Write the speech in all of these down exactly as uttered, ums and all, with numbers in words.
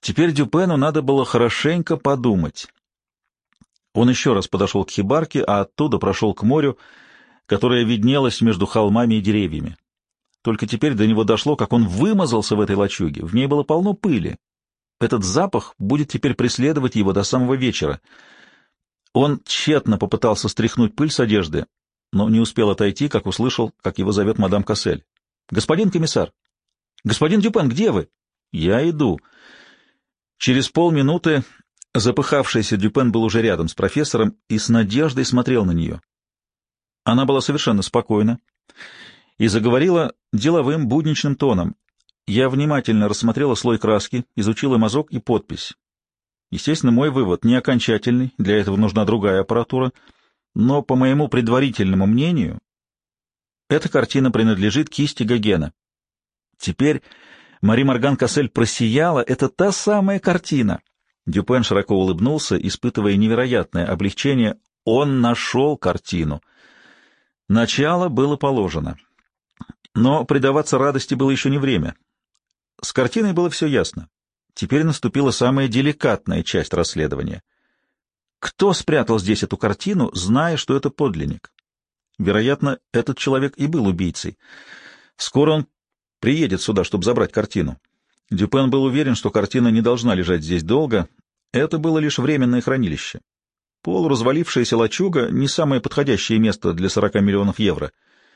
Теперь Дюпену надо было хорошенько подумать. Он еще раз подошел к хибарке, а оттуда прошел к морю, которое виднелось между холмами и деревьями. Только теперь до него дошло, как он вымазался в этой лачуге. В ней было полно пыли. Этот запах будет теперь преследовать его до самого вечера. Он тщетно попытался стряхнуть пыль с одежды, но не успел отойти, как услышал, как его зовет мадам Кассель. «Господин комиссар! Господин Дюпен, где вы?» «Я иду». Через полминуты запыхавшийся Дюпен был уже рядом с профессором и с надеждой смотрел на нее. Она была совершенно спокойна и заговорила деловым будничным тоном. Я внимательно рассмотрела слой краски, изучила мазок и подпись. Естественно, мой вывод не окончательный, для этого нужна другая аппаратура, но, по моему предварительному мнению, эта картина принадлежит кисти Гогена. Теперь Мари Морган Кассель просияла. Это та самая картина. Дюпен широко улыбнулся, испытывая невероятное облегчение. Он нашел картину. Начало было положено. Но предаваться радости было еще не время. С картиной было все ясно. Теперь наступила самая деликатная часть расследования. Кто спрятал здесь эту картину, зная, что это подлинник? Вероятно, этот человек и был убийцей. Скоро он приедет сюда, чтобы забрать картину. Дюпен был уверен, что картина не должна лежать здесь долго. Это было лишь временное хранилище. Полуразвалившаяся лачуга — не самое подходящее место для сорока миллионов евро.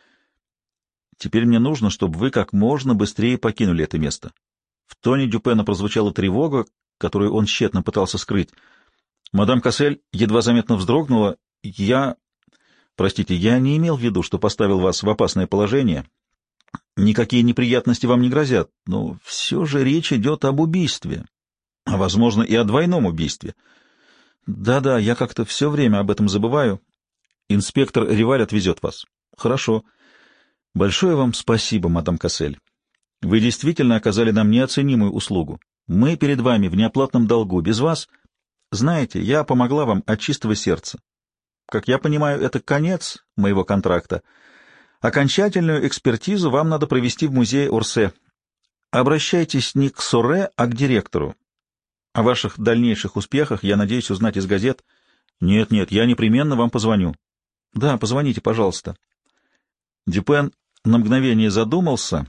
Теперь мне нужно, чтобы вы как можно быстрее покинули это место. В тоне Дюпена прозвучала тревога, которую он тщетно пытался скрыть. Мадам Кассель едва заметно вздрогнула. Я... Простите, я не имел в виду, что поставил вас в опасное положение. Никакие неприятности вам не грозят, но все же речь идет об убийстве, а, возможно, и о двойном убийстве. Да-да, я как-то все время об этом забываю. Инспектор Риваль отвезет вас. Хорошо. Большое вам спасибо, мадам Кассель. Вы действительно оказали нам неоценимую услугу. Мы перед вами в неоплатном долгу. Без вас, знаете, я помогла вам от чистого сердца. Как я понимаю, это конец моего контракта. Окончательную экспертизу вам надо провести в музее Орсе. Обращайтесь не к Соре, а к директору. О ваших дальнейших успехах я надеюсь узнать из газет. Нет, нет, я непременно вам позвоню. Да, позвоните, пожалуйста. Дюпен на мгновение задумался.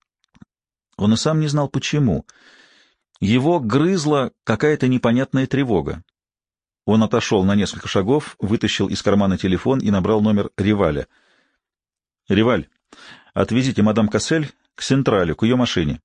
Он и сам не знал, почему. Его грызла какая-то непонятная тревога. Он отошел на несколько шагов, вытащил из кармана телефон и набрал номер Риваля. «Риваль, отвезите мадам Кассель к Централю, к ее машине».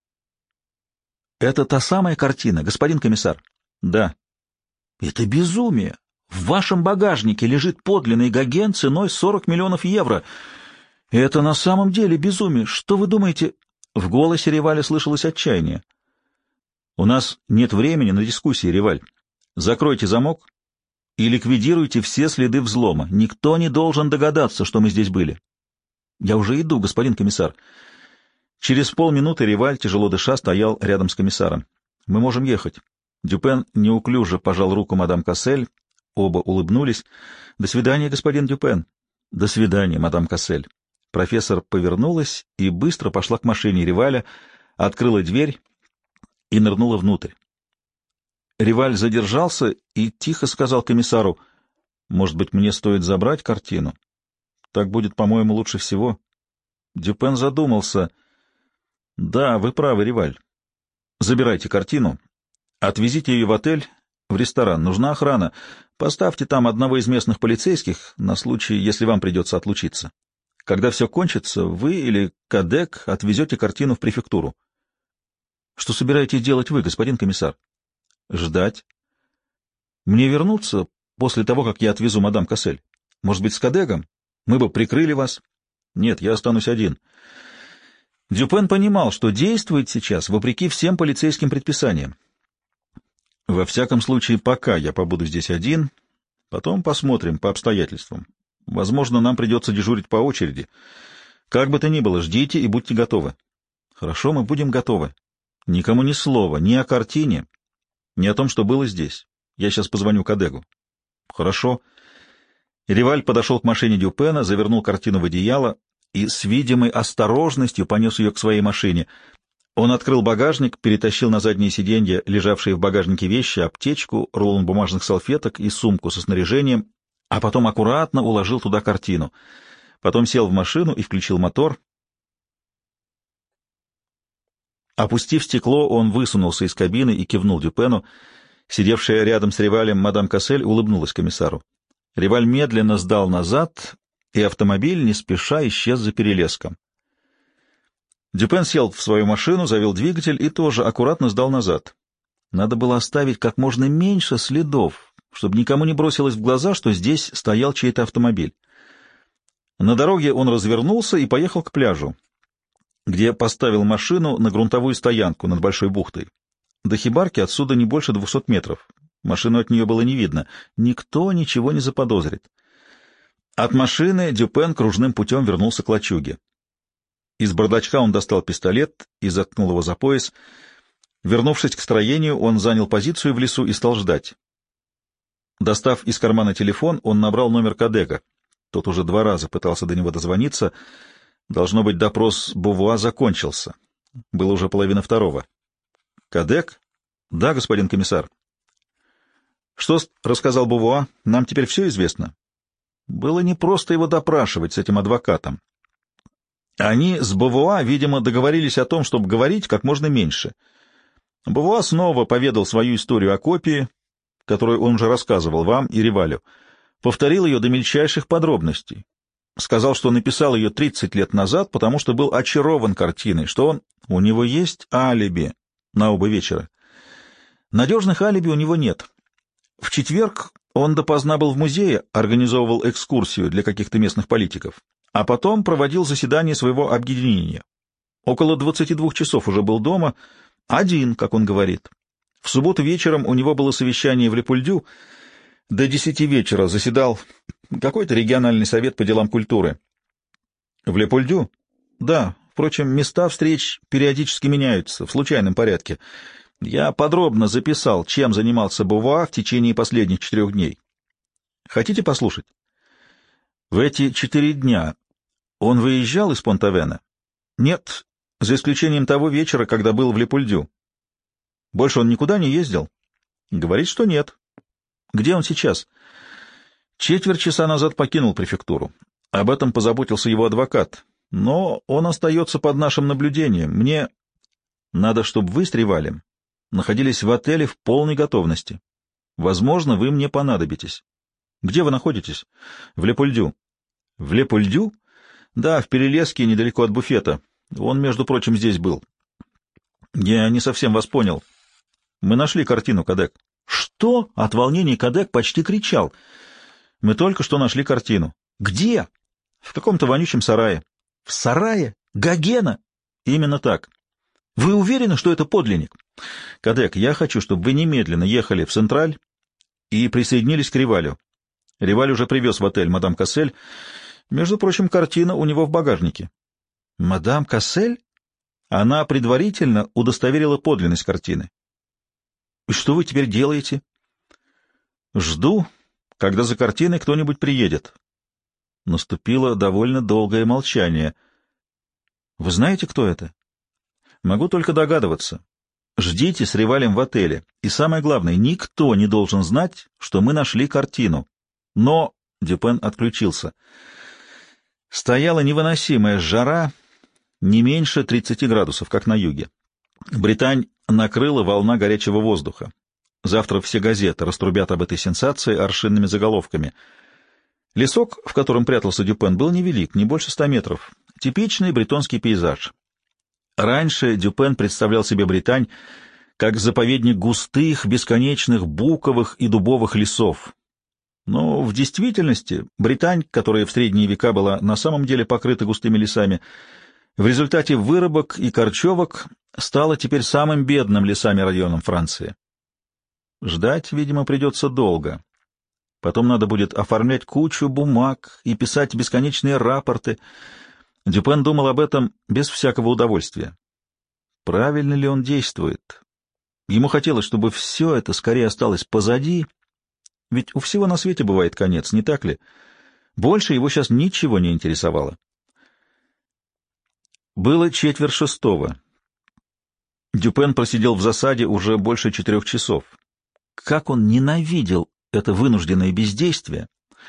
«Это та самая картина, господин комиссар?» «Да». «Это безумие! В вашем багажнике лежит подлинный Гоген ценой сорок миллионов евро. Это на самом деле безумие. Что вы думаете?» В голосе Риваля слышалось отчаяние. «У нас нет времени на дискуссии, Риваль. Закройте замок и ликвидируйте все следы взлома. Никто не должен догадаться, что мы здесь были». «Я уже иду, господин комиссар». Через полминуты Риваль, тяжело дыша, стоял рядом с комиссаром. «Мы можем ехать». Дюпен неуклюже пожал руку мадам Кассель. Оба улыбнулись. «До свидания, господин Дюпен». «До свидания, мадам Кассель». Профессор повернулась и быстро пошла к машине Риваля, открыла дверь и нырнула внутрь. Риваль задержался и тихо сказал комиссару: «Может быть, мне стоит забрать картину? Так будет, по-моему, лучше всего». Дюпен задумался. «Да, вы правы, Риваль. Забирайте картину, отвезите ее в отель, в ресторан. Нужна охрана. Поставьте там одного из местных полицейских на случай, если вам придется отлучиться. Когда все кончится, вы или Кадек отвезете картину в префектуру». «Что собираетесь делать вы, господин комиссар?» «Ждать. Мне вернуться после того, как я отвезу мадам Кассель? Может быть, с Кадегом? Мы бы прикрыли вас». «Нет, я останусь один». Дюпен понимал, что действует сейчас вопреки всем полицейским предписаниям. «Во всяком случае, пока я побуду здесь один, потом посмотрим по обстоятельствам. Возможно, нам придется дежурить по очереди. Как бы то ни было, ждите и будьте готовы». «Хорошо, мы будем готовы. Никому ни слова, ни о картине, ни о том, что было здесь. Я сейчас позвоню Кадегу». «Хорошо». Риваль подошел к машине Дюпена, завернул картину в одеяло и с видимой осторожностью понес ее к своей машине. Он открыл багажник, перетащил на заднее сиденье лежавшие в багажнике вещи, аптечку, рулон бумажных салфеток и сумку со снаряжением, а потом аккуратно уложил туда картину. Потом сел в машину и включил мотор. Опустив стекло, он высунулся из кабины и кивнул Дюпену. Сидевшая рядом с Ривалем мадам Кассель улыбнулась комиссару. Риваль медленно сдал назад, и автомобиль не спеша исчез за перелеском. Дюпен сел в свою машину, завел двигатель и тоже аккуратно сдал назад. Надо было оставить как можно меньше следов, чтобы никому не бросилось в глаза, что здесь стоял чей-то автомобиль. На дороге он развернулся и поехал к пляжу, где поставил машину на грунтовую стоянку над Большой бухтой. До Хибарки отсюда не больше двухсот метров. Машину от нее было не видно. Никто ничего не заподозрит. От машины Дюпен кружным путем вернулся к лачуге. Из бардачка он достал пистолет и заткнул его за пояс. Вернувшись к строению, он занял позицию в лесу и стал ждать. Достав из кармана телефон, он набрал номер Кадека. Тот уже два раза пытался до него дозвониться. Должно быть, допрос Бувуа закончился. Было уже половина второго. «Кадек?» «Да, господин комиссар». «Что рассказал Бувуа? Нам теперь все известно?» Было непросто его допрашивать с этим адвокатом. Они с Бувуа, видимо, договорились о том, чтобы говорить как можно меньше. Бувуа снова поведал свою историю о копии, которую он уже рассказывал вам и Ривалю. Повторил ее до мельчайших подробностей. Сказал, что написал ее тридцать лет назад, потому что был очарован картиной, что он... У него есть алиби на оба вечера. Надежных алиби у него нет. В четверг он допоздна был в музее, организовывал экскурсию для каких-то местных политиков, а потом проводил заседание своего объединения. Около двадцати двух часов уже был дома, один, как он говорит. В субботу вечером у него было совещание в Лепульдю, до десяти вечера заседал какой-то региональный совет по делам культуры. В Лепульдю? Да. Впрочем, места встреч периодически меняются, в случайном порядке. Я подробно записал, чем занимался Бувуа в течение последних четырех дней. Хотите послушать? В эти четыре дня он выезжал из Понт-Авена? Нет, за исключением того вечера, когда был в Лепульдю. Больше он никуда не ездил? Говорит, что нет. Где он сейчас? Четверть часа назад покинул префектуру. Об этом позаботился его адвокат. Но он остается под нашим наблюдением. Мне надо, чтобы вы с Ривалем находились в отеле в полной готовности. Возможно, вы мне понадобитесь. Где вы находитесь? В Лепульдю. В Лепульдю? Да, в Перелеске, недалеко от буфета. Он, между прочим, здесь был. Я не совсем вас понял. Мы нашли картину, Кадек. Что? От волнения Кадек почти кричал. Мы только что нашли картину. Где? В каком-то вонючем сарае. В сарае? Гогена? Именно так. Вы уверены, что это подлинник? Кадек, я хочу, чтобы вы немедленно ехали в Централь и присоединились к Ривалю. Риваль уже привез в отель мадам Кассель. Между прочим, картина у него в багажнике. Мадам Кассель? Она предварительно удостоверила подлинность картины. И что вы теперь делаете? Жду, когда за картиной кто-нибудь приедет. Наступило довольно долгое молчание. Вы знаете, кто это? Могу только догадываться. Ждите с Ривалем в отеле. И самое главное, никто не должен знать, что мы нашли картину. Но Дюпен отключился. Стояла невыносимая жара, не меньше тридцати градусов, как на юге. Британь накрыла волна горячего воздуха. Завтра все газеты раструбят об этой сенсации аршинными заголовками. Лесок, в котором прятался Дюпен, был невелик, не больше ста метров. Типичный бретонский пейзаж. Раньше Дюпен представлял себе Британь как заповедник густых, бесконечных буковых и дубовых лесов. Но в действительности Британь, которая в средние века была на самом деле покрыта густыми лесами, в результате вырубок и корчевок стала теперь самым бедным лесами районом Франции. Ждать, видимо, придется долго. Потом надо будет оформлять кучу бумаг и писать бесконечные рапорты. Дюпен думал об этом без всякого удовольствия. Правильно ли он действует? Ему хотелось, чтобы все это скорее осталось позади, ведь у всего на свете бывает конец, не так ли? Больше его сейчас ничего не интересовало. Было четверть шестого. Дюпен просидел в засаде уже больше четырех часов. Как он ненавидел это вынужденное бездействие!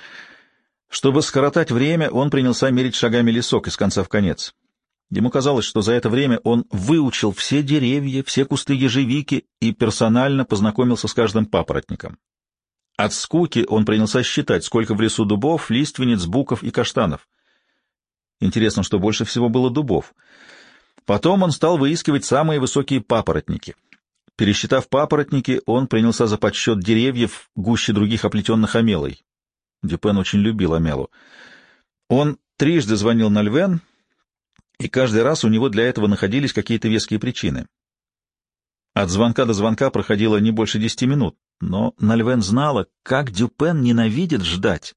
Чтобы скоротать время, он принялся мерить шагами лесок из конца в конец. Ему казалось, что за это время он выучил все деревья, все кусты ежевики и персонально познакомился с каждым папоротником. От скуки он принялся считать, сколько в лесу дубов, лиственниц, буков и каштанов. Интересно, что больше всего было дубов. Потом он стал выискивать самые высокие папоротники. Пересчитав папоротники, он принялся за подсчет деревьев гуще других оплетенных омелой. Дюпен очень любил омелу. Он трижды звонил Нальвен, и каждый раз у него для этого находились какие-то веские причины. От звонка до звонка проходило не больше десяти минут, но Нальвен знала, как Дюпен ненавидит ждать.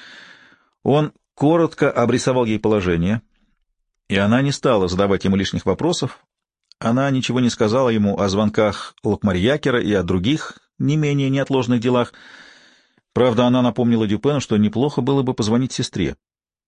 Он коротко обрисовал ей положение, и она не стала задавать ему лишних вопросов. Она ничего не сказала ему о звонках Локмарьякера и о других, не менее неотложных делах. Правда, она напомнила Дюпену, что неплохо было бы позвонить сестре.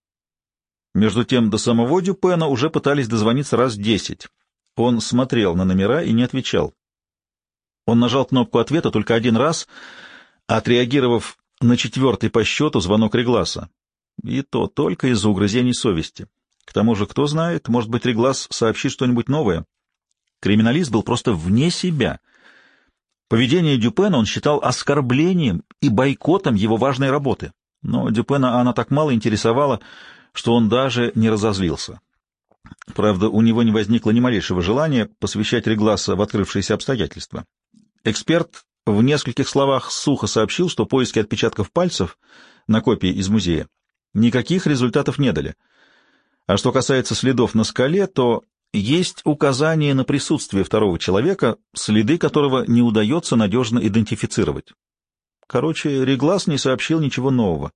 Между тем, до самого Дюпена уже пытались дозвониться раз десять. Он смотрел на номера и не отвечал. Он нажал кнопку ответа только один раз, отреагировав на четвертый по счету звонок Регласа. И то только из-за угрызений совести. К тому же, кто знает, может быть, Реглас сообщит что-нибудь новое. Криминалист был просто вне себя. Поведение Дюпена он считал оскорблением и бойкотом его важной работы. Но Дюпена она так мало интересовала, что он даже не разозлился. Правда, у него не возникло ни малейшего желания посвящать Регласа в открывшиеся обстоятельства. Эксперт в нескольких словах сухо сообщил, что поиски отпечатков пальцев на копии из музея никаких результатов не дали. А что касается следов на скале, то есть указание на присутствие второго человека, следы которого не удается надежно идентифицировать. Короче, Реглас не сообщил ничего нового.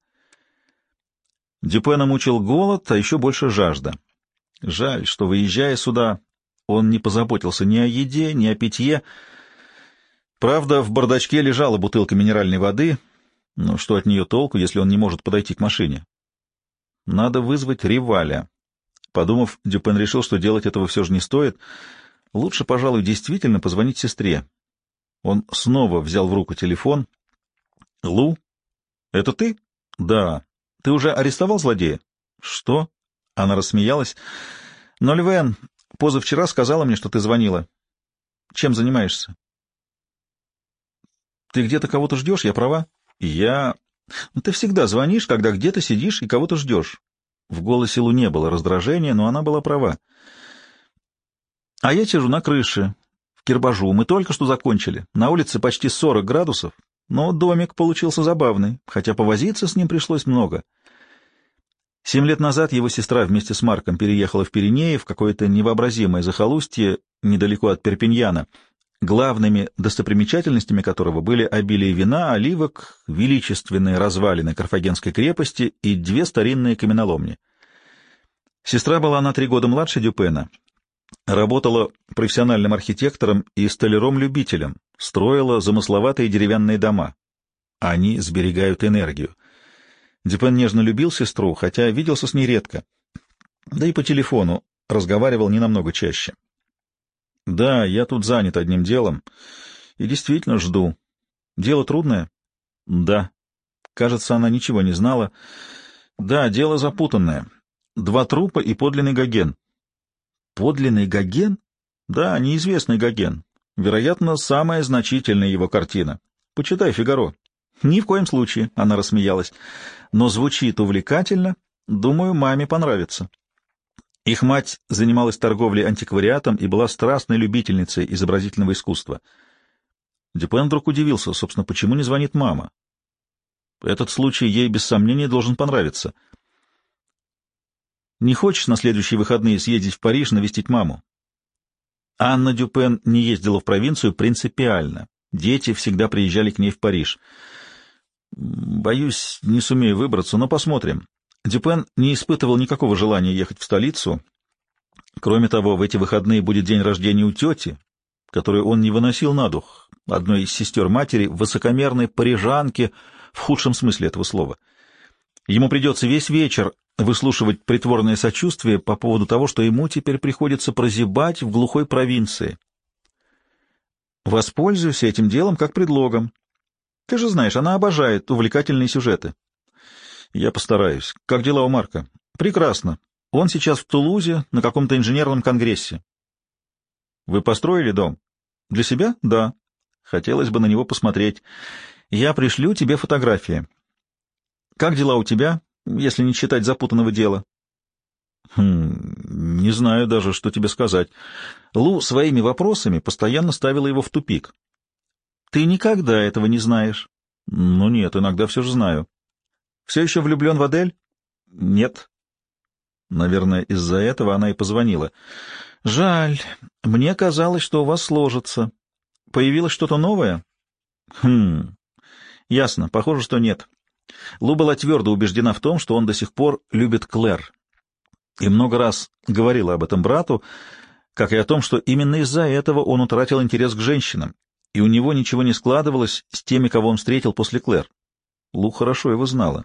Дюпена мучил голод, а еще больше жажда. Жаль, что, выезжая сюда, он не позаботился ни о еде, ни о питье. Правда, в бардачке лежала бутылка минеральной воды, но что от нее толку, если он не может подойти к машине? Надо вызвать Риваля. Подумав, Дюпен решил, что делать этого все же не стоит. Лучше, пожалуй, действительно позвонить сестре. Он снова взял в руку телефон. — Лу, это ты? — Да. — Ты уже арестовал злодея? — Что? — она рассмеялась. — Нольвен позавчера сказала мне, что ты звонила. — Чем занимаешься? — Ты где-то кого-то ждешь, я права? — Я... — Ты всегда звонишь, когда где-то сидишь и кого-то ждешь. В голосе Лу не было раздражения, но она была права. — А я сижу на крыше, в Кирбажу. Мы только что закончили. На улице почти сорок градусов, но домик получился забавный, хотя повозиться с ним пришлось много. Семь лет назад его сестра вместе с Марком переехала в Пиренеи, в какое-то невообразимое захолустье недалеко от Перпиньяна, главными достопримечательностями которого были обилие вина, оливок, величественные развалины Карфагенской крепости и две старинные каменоломни. Сестра была на три года младше Дюпена, работала профессиональным архитектором и столяром-любителем, строила замысловатые деревянные дома. Они сберегают энергию. Дюпен нежно любил сестру, хотя виделся с ней редко, да и по телефону разговаривал не намного чаще. Да, я тут занят одним делом и действительно жду. Дело трудное? Да. Кажется, она ничего не знала. Да, дело запутанное. Два трупа и подлинный Гоген. Подлинный Гоген? Да, неизвестный Гоген. Вероятно, самая значительная его картина. Почитай «Фигаро». Ни в коем случае, — она рассмеялась. Но звучит увлекательно. Думаю, маме понравится. Их мать занималась торговлей антиквариатом и была страстной любительницей изобразительного искусства. Дюпен вдруг удивился, собственно, почему не звонит мама. Этот случай ей без сомнения должен понравиться. Не хочешь на следующие выходные съездить в Париж навестить маму? Анна Дюпен не ездила в провинцию принципиально. Дети всегда приезжали к ней в Париж. Боюсь, не сумею выбраться, но посмотрим. Дюпен не испытывал никакого желания ехать в столицу. Кроме того, в эти выходные будет день рождения у тети, которую он не выносил на дух, одной из сестер матери, высокомерной парижанки в худшем смысле этого слова. Ему придется весь вечер выслушивать притворное сочувствие по поводу того, что ему теперь приходится прозябать в глухой провинции. Воспользуюсь этим делом как предлогом. Ты же знаешь, она обожает увлекательные сюжеты. Я постараюсь. Как дела у Марка? Прекрасно. Он сейчас в Тулузе на каком-то инженерном конгрессе. Вы построили дом? Для себя? Да. Хотелось бы на него посмотреть. Я пришлю тебе фотографии. Как дела у тебя, если не считать запутанного дела? Хм, не знаю даже, что тебе сказать. Лу своими вопросами постоянно ставила его в тупик. Ты никогда этого не знаешь. Ну нет, иногда все же знаю. Все еще влюблен в Адель? Нет. Наверное, из-за этого она и позвонила. Жаль. Мне казалось, что у вас сложится. Появилось что-то новое? Хм. Ясно. Похоже, что нет. Лу была твердо убеждена в том, что он до сих пор любит Клэр. И много раз говорила об этом брату, как и о том, что именно из-за этого он утратил интерес к женщинам, и у него ничего не складывалось с теми, кого он встретил после Клэр. Лу хорошо его знала.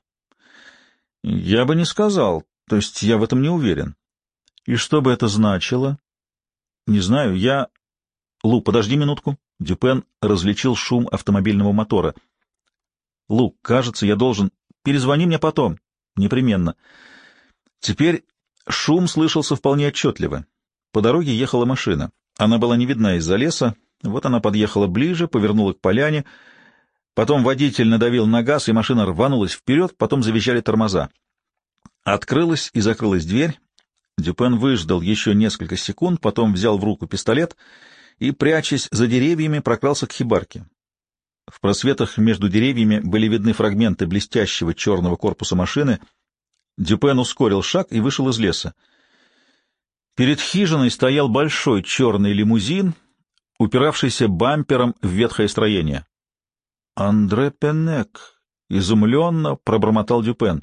Я бы не сказал, то есть я в этом не уверен. И что бы это значило? Не знаю, я... Лу, подожди минутку. Дюпен различил шум автомобильного мотора. Лу, кажется, я должен... Перезвони мне потом. Непременно. Теперь шум слышался вполне отчетливо. По дороге ехала машина. Она была не видна из-за леса. Вот она подъехала ближе, повернула к поляне. Потом водитель надавил на газ, и машина рванулась вперед, потом завизжали тормоза. Открылась и закрылась дверь. Дюпен выждал еще несколько секунд, потом взял в руку пистолет и, прячась за деревьями, прокрался к хибарке. В просветах между деревьями были видны фрагменты блестящего черного корпуса машины. Дюпен ускорил шаг и вышел из леса. Перед хижиной стоял большой черный лимузин, упиравшийся бампером в ветхое строение. «Андре Пенек!» — изумленно пробормотал Дюпен.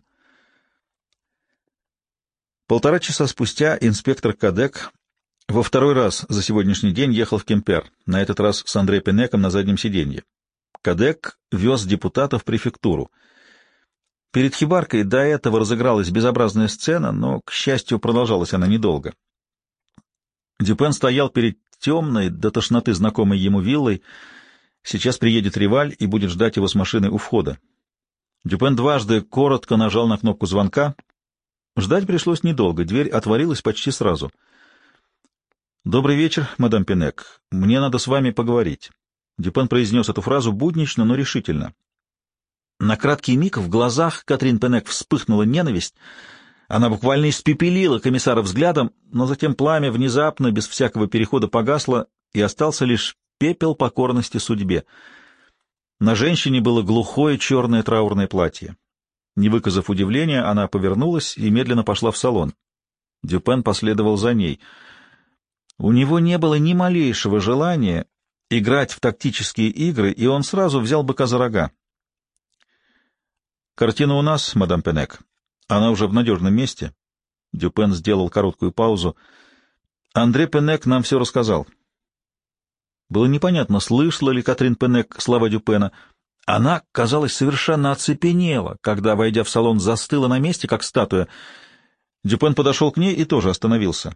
Полтора часа спустя инспектор Кадек во второй раз за сегодняшний день ехал в Кемпер, на этот раз с Андре Пенеком на заднем сиденье. Кадек вез депутата в префектуру. Перед хибаркой до этого разыгралась безобразная сцена, но, к счастью, продолжалась она недолго. Дюпен стоял перед темной, до тошноты знакомой ему виллой. Сейчас приедет Риваль и будет ждать его с машины у входа. Дюпен дважды коротко нажал на кнопку звонка. Ждать пришлось недолго, дверь отворилась почти сразу. «Добрый вечер, мадам Пенек. Мне надо с вами поговорить». Дюпен произнес эту фразу буднично, но решительно. На краткий миг в глазах Катрин Пенек вспыхнула ненависть. Она буквально испепелила комиссара взглядом, но затем пламя внезапно, без всякого перехода, погасло, и остался лишь пепел покорности судьбе. На женщине было глухое черное траурное платье. Не выказав удивления, она повернулась и медленно пошла в салон. Дюпен последовал за ней. У него не было ни малейшего желания играть в тактические игры, и он сразу взял быка за рога. «Картина у нас, мадам Пенек. Она уже в надежном месте». Дюпен сделал короткую паузу. «Андре Пенек нам все рассказал». Было непонятно, слышала ли Катрин Пенек слова Дюпена. Она, казалось, совершенно оцепенела, когда, войдя в салон, застыла на месте, как статуя. Дюпен подошел к ней и тоже остановился.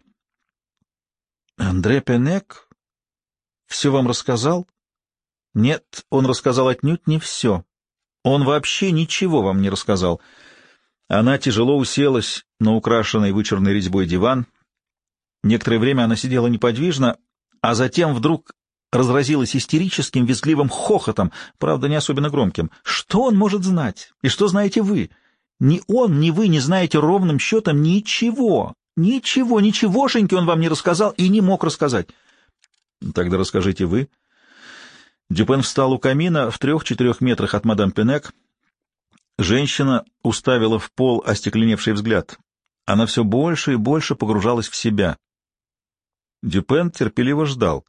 «Андре Пенек все вам рассказал?» «Нет, он рассказал отнюдь не все. Он вообще ничего вам не рассказал». Она тяжело уселась на украшенный вычурной резьбой диван. Некоторое время она сидела неподвижно, а затем вдруг разразилась истерическим, визгливым хохотом, правда, не особенно громким. «Что он может знать? И что знаете вы? Ни он, ни вы не знаете ровным счетом ничего. Ничего, ничегошеньки он вам не рассказал и не мог рассказать». «Тогда расскажите вы». Дюпен встал у камина в трех-четырех метрах от мадам Пенек. Женщина уставила в пол остекленевший взгляд. Она все больше и больше погружалась в себя. Дюпен терпеливо ждал.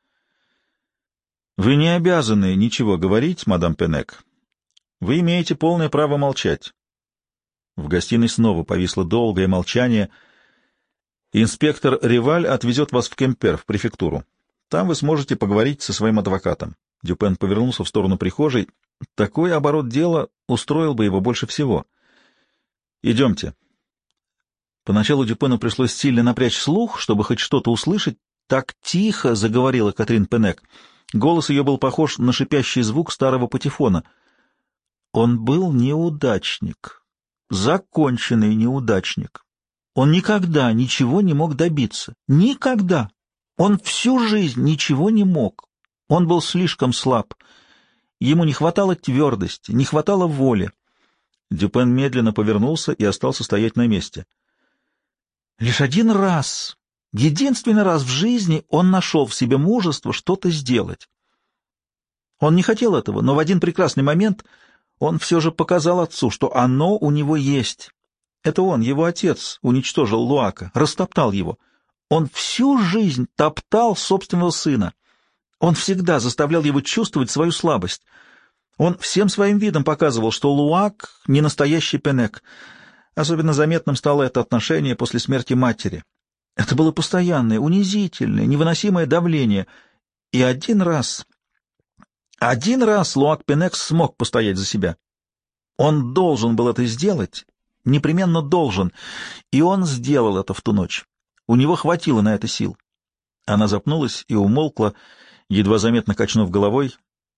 «Вы не обязаны ничего говорить, мадам Пенек. Вы имеете полное право молчать». В гостиной снова повисло долгое молчание. «Инспектор Риваль отвезет вас в Кемпер, в префектуру. Там вы сможете поговорить со своим адвокатом». Дюпен повернулся в сторону прихожей. Такой оборот дела устроил бы его больше всего. «Идемте». Поначалу Дюпену пришлось сильно напрячь слух, чтобы хоть что-то услышать. Так тихо заговорила Катрин Пенек. Голос ее был похож на шипящий звук старого патефона. Он был неудачник, законченный неудачник. Он никогда ничего не мог добиться. Никогда. Он всю жизнь ничего не мог. Он был слишком слаб. Ему не хватало твердости, не хватало воли. Дюпен медленно повернулся и остался стоять на месте. Лишь один раз, единственный раз в жизни он нашел в себе мужество что-то сделать. Он не хотел этого, но в один прекрасный момент он все же показал отцу, что оно у него есть. Это он, его отец, уничтожил Луака, растоптал его. Он всю жизнь топтал собственного сына. Он всегда заставлял его чувствовать свою слабость. Он всем своим видом показывал, что Луак — не настоящий Пенек. Особенно заметным стало это отношение после смерти матери. Это было постоянное, унизительное, невыносимое давление. И один раз, один раз Луак Пенек смог постоять за себя. Он должен был это сделать, непременно должен, и он сделал это в ту ночь. У него хватило на это сил. Она запнулась и умолкла, едва заметно качнув головой.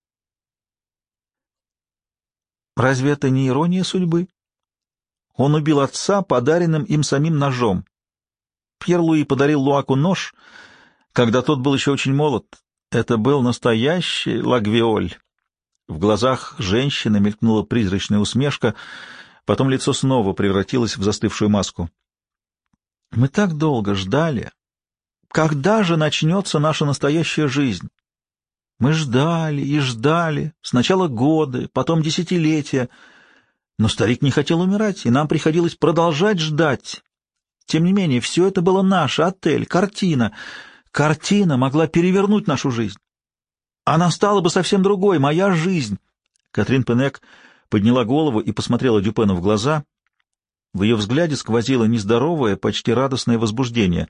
Разве это не ирония судьбы? Он убил отца подаренным им самим ножом. Пьер-Луи подарил Луаку нож, когда тот был еще очень молод. Это был настоящий лагвиоль. В глазах женщины мелькнула призрачная усмешка, потом лицо снова превратилось в застывшую маску. Мы так долго ждали. Когда же начнется наша настоящая жизнь? Мы ждали и ждали, сначала годы, потом десятилетия. Но старик не хотел умирать, и нам приходилось продолжать ждать. Тем не менее, все это было наше, отель, картина. Картина могла перевернуть нашу жизнь. Она стала бы совсем другой, моя жизнь. Катрин Пенек подняла голову и посмотрела Дюпену в глаза. В ее взгляде сквозило нездоровое, почти радостное возбуждение.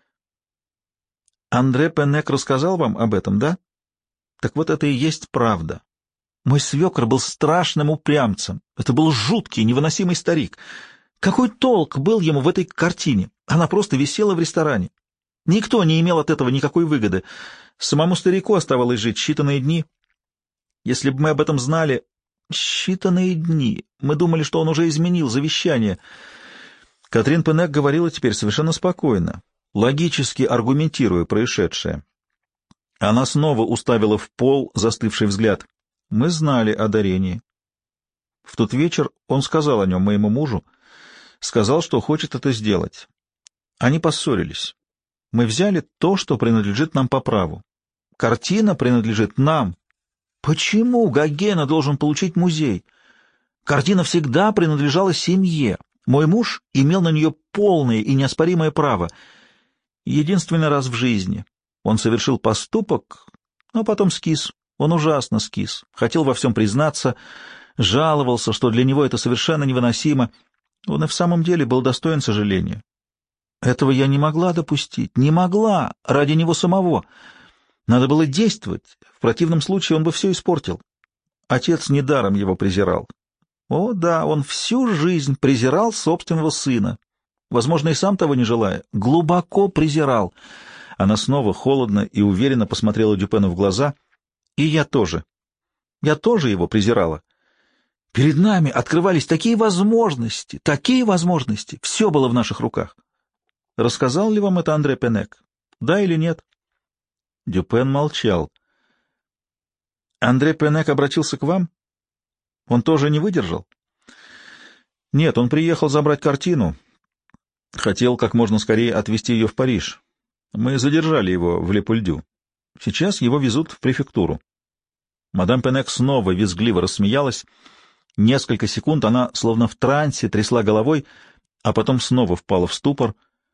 «Андре Пенек рассказал вам об этом, да? Так вот это и есть правда. Мой свекр был страшным упрямцем. Это был жуткий, невыносимый старик. Какой толк был ему в этой картине? Она просто висела в ресторане. Никто не имел от этого никакой выгоды. Самому старику оставалось жить считанные дни. Если бы мы об этом знали... Считанные дни. Мы думали, что он уже изменил завещание. Катрин Пенек говорила теперь совершенно спокойно, логически аргументируя происшедшее. Она снова уставила в пол застывший взгляд. Мы знали о дарении. В тот вечер он сказал о нем моему мужу, сказал, что хочет это сделать. Они поссорились. Мы взяли то, что принадлежит нам по праву. Картина принадлежит нам. Почему Гогена должен получить музей? Картина всегда принадлежала семье. Мой муж имел на нее полное и неоспоримое право. Единственный раз в жизни он совершил поступок, но потом скис. Он ужасно скис. Хотел во всем признаться, жаловался, что для него это совершенно невыносимо. Он и в самом деле был достоин сожаления. Этого я не могла допустить. Не могла. Ради него самого. Надо было действовать. В противном случае он бы все испортил. Отец недаром его презирал. О, да, он всю жизнь презирал собственного сына. Возможно, и сам того не желая. Глубоко презирал. Она снова холодно и уверенно посмотрела Дюпену в глаза. И я тоже. Я тоже его презирала. Перед нами открывались такие возможности, такие возможности. Все было в наших руках. Рассказал ли вам это Андре Пенек? Да или нет? Дюпен молчал. Андре Пенек обратился к вам? Он тоже не выдержал? Нет, он приехал забрать картину. Хотел как можно скорее отвезти ее в Париж. Мы задержали его в Лепульдю. Сейчас его везут в префектуру. Мадам Пенек снова визгливо рассмеялась. Несколько секунд она, словно в трансе, трясла головой, а потом снова впала в ступор.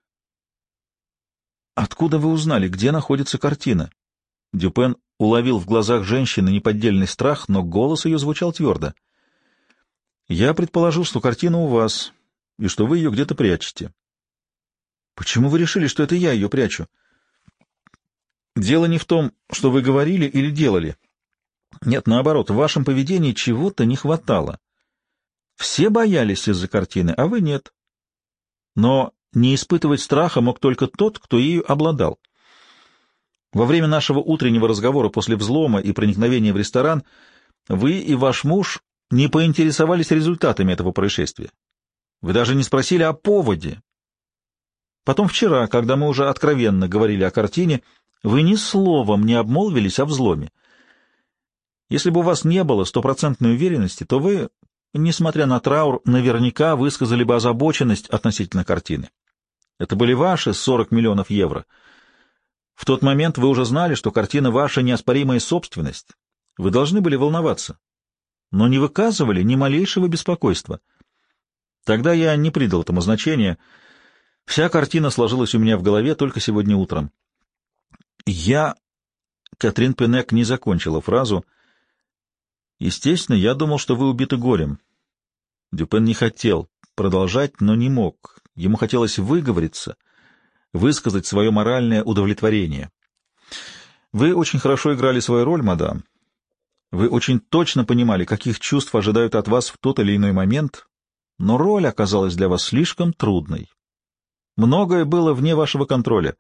«Откуда вы узнали, где находится картина?» Дюпен уловил в глазах женщины неподдельный страх, но голос ее звучал твердо. «Я предположил, что картина у вас, и что вы ее где-то прячете». «Почему вы решили, что это я ее прячу?» «Дело не в том, что вы говорили или делали. Нет, наоборот, в вашем поведении чего-то не хватало. Все боялись из-за картины, а вы нет. Но не испытывать страха мог только тот, кто ею обладал. Во время нашего утреннего разговора после взлома и проникновения в ресторан вы и ваш муж не поинтересовались результатами этого происшествия. Вы даже не спросили о поводе. Потом вчера, когда мы уже откровенно говорили о картине, вы ни словом не обмолвились о взломе. Если бы у вас не было стопроцентной уверенности, то вы, несмотря на траур, наверняка высказали бы озабоченность относительно картины. Это были ваши сорок миллионов евро. В тот момент вы уже знали, что картина — ваша неоспоримая собственность. Вы должны были волноваться, но не выказывали ни малейшего беспокойства. Тогда я не придал этому значения. Вся картина сложилась у меня в голове только сегодня утром. Я... Катрин Пенек не закончила фразу. Естественно, я думал, что вы убиты горем. Дюпен не хотел продолжать, но не мог. Ему хотелось выговориться, высказать свое моральное удовлетворение. Вы очень хорошо играли свою роль, мадам. Вы очень точно понимали, каких чувств ожидают от вас в тот или иной момент, но роль оказалась для вас слишком трудной. Многое было вне вашего контроля.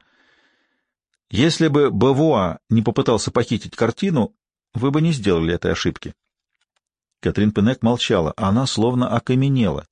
Если бы Бавуа не попытался похитить картину, вы бы не сделали этой ошибки. Катрин Пенек молчала, она словно окаменела.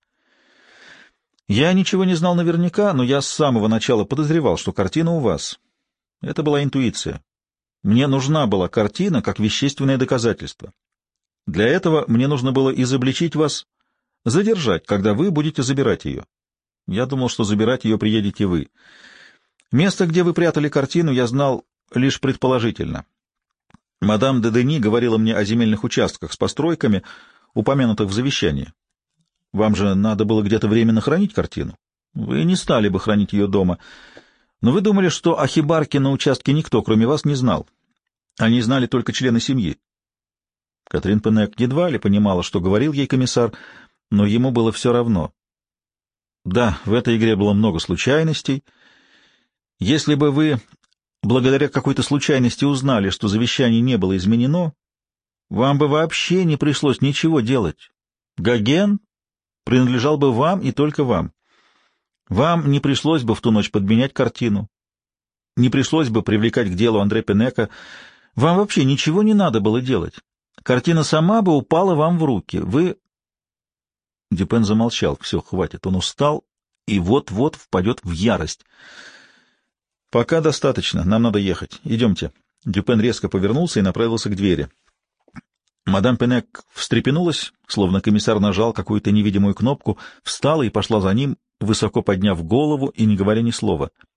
Я ничего не знал наверняка, но я с самого начала подозревал, что картина у вас. Это была интуиция. Мне нужна была картина как вещественное доказательство. Для этого мне нужно было изобличить вас, задержать, когда вы будете забирать ее. Я думал, что забирать ее приедете вы. Место, где вы прятали картину, я знал лишь предположительно. Мадам де Дени говорила мне о земельных участках с постройками, упомянутых в завещании. Вам же надо было где-то временно хранить картину. Вы не стали бы хранить ее дома. Но вы думали, что о хибарке на участке никто, кроме вас, не знал. Они знали только члены семьи. Катрин Пенек едва ли понимала, что говорил ей комиссар, но ему было все равно. Да, в этой игре было много случайностей. Если бы вы, благодаря какой-то случайности, узнали, что завещание не было изменено, вам бы вообще не пришлось ничего делать. Гоген принадлежал бы вам и только вам. Вам не пришлось бы в ту ночь подменять картину, не пришлось бы привлекать к делу Андре Пенека. Вам вообще ничего не надо было делать. Картина сама бы упала вам в руки. Вы... Дюпен замолчал. Все, хватит. Он устал и вот-вот впадет в ярость. Пока достаточно. Нам надо ехать. Идемте. Дюпен резко повернулся и направился к двери. Мадам Пенек встрепенулась, словно комиссар нажал какую-то невидимую кнопку, встала и пошла за ним, высоко подняв голову и не говоря ни слова.